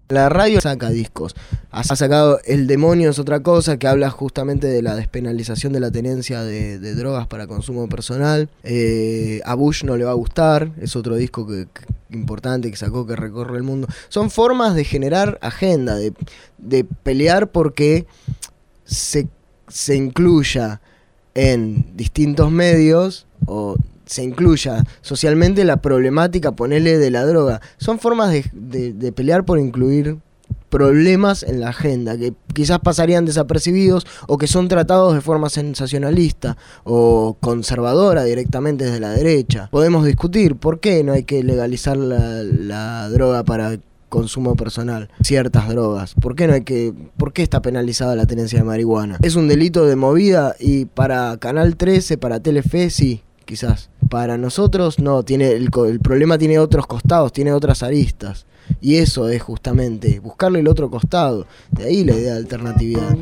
La radio saca discos. Ha sacado El Demonio es otra cosa, que habla justamente de la despenalización de la tenencia de drogas para consumo personal. A Bush no le va a gustar, es otro disco importante que sacó, que recorre el mundo. Son formas de generar agenda, de pelear porque se incluya en distintos medios o se incluya socialmente la problemática, ponele, de la droga. Son formas de pelear por incluir problemas en la agenda que quizás pasarían desapercibidos o que son tratados de forma sensacionalista o conservadora directamente desde la derecha. Podemos discutir por qué no hay que legalizar la droga para consumo personal, ciertas drogas. ¿Por qué está penalizada la tenencia de marihuana? ¿Es un delito de movida? Y para Canal 13, para Telefe, sí, quizás. Para nosotros no, el problema tiene otros costados, tiene otras aristas. Y eso es justamente buscarle el otro costado. De ahí la idea de alternatividad.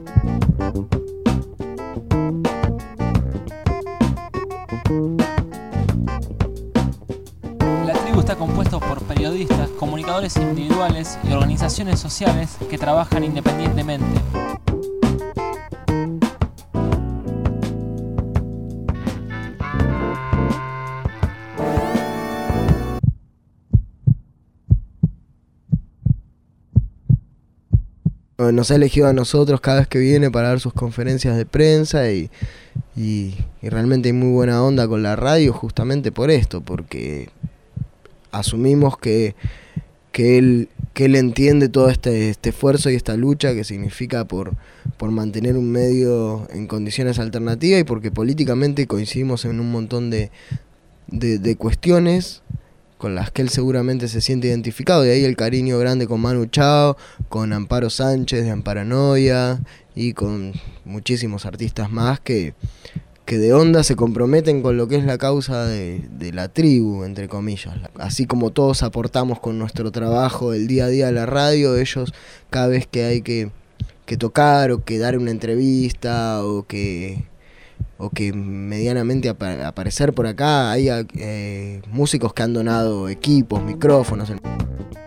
La tribu está compuesta por periodistas, comunicadores individuales y organizaciones sociales que trabajan independientemente. Nos ha elegido a nosotros cada vez que viene para dar sus conferencias de prensa y realmente hay muy buena onda con la radio justamente por esto, porque asumimos que él entiende todo este esfuerzo y esta lucha que significa por mantener un medio en condiciones alternativas y porque políticamente coincidimos en un montón de cuestiones con las que él seguramente se siente identificado. De ahí el cariño grande con Manu Chao, con Amparo Sánchez de Amparanoia y con muchísimos artistas más que de onda se comprometen con lo que es la causa de la tribu, entre comillas. Así como todos aportamos con nuestro trabajo el día a día a la radio, ellos cada vez que hay que tocar o que dar una entrevista o que medianamente aparecer por acá, hay músicos que han donado equipos, micrófonos.